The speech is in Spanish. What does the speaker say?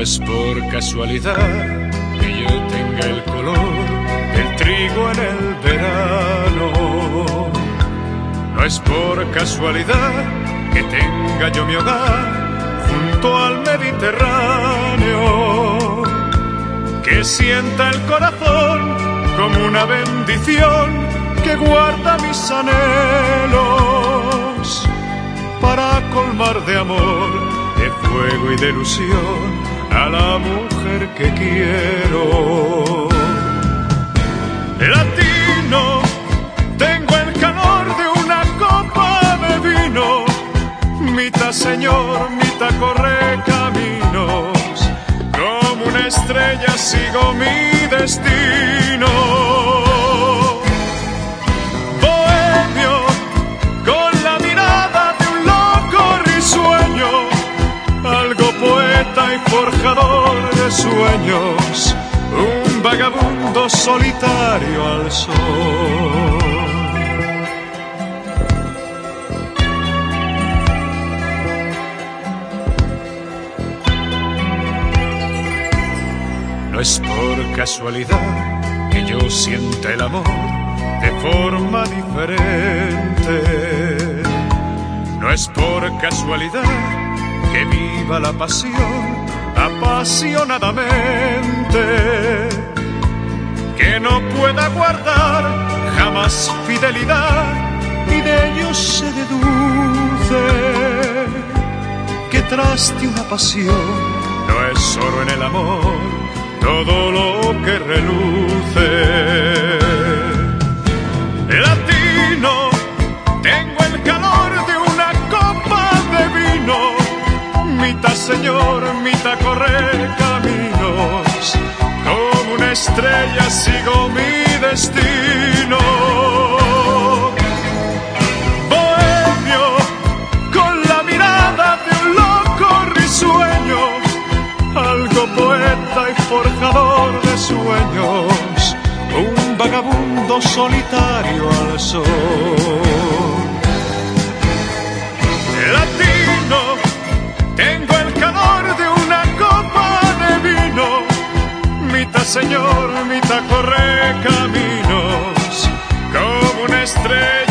es por casualidad que yo tenga el color del trigo en el verano. No es por casualidad que tenga yo mi hogar junto al Mediterráneo, que sienta el corazón como una bendición que guarda mis anhelos para colmar de amor, de fuego y de ilusión a la mujer que quiero. Latino, tengo el calor de una copa de vino, mitad señor, mitad corre caminos, como una estrella sigo mi destino. Bohemio, con la mirada de un loco risueño, algo poeta y forjador de sueños, un vagabundo solitario al sol. No es por casualidad que yo sienta el amor de forma diferente. No es por casualidad que viva la pasión apasionadamente, que no pueda guardar jamás fidelidad, y de ello se deduce que tras de una pasión no es solo en el amor todo lo que reluce. Latino, tengo el calor de una copa de vino, mitad señor, mitad correr caminos, como una estrella sigo mi destino. Bohemio, con la mirada de un loco risueño, algo poeta y forjador de sueños, un vagabundo solitario al sol. Latino, tengo el calor de una copa de vino, mitad señor, mitad corre caminos, como una estrella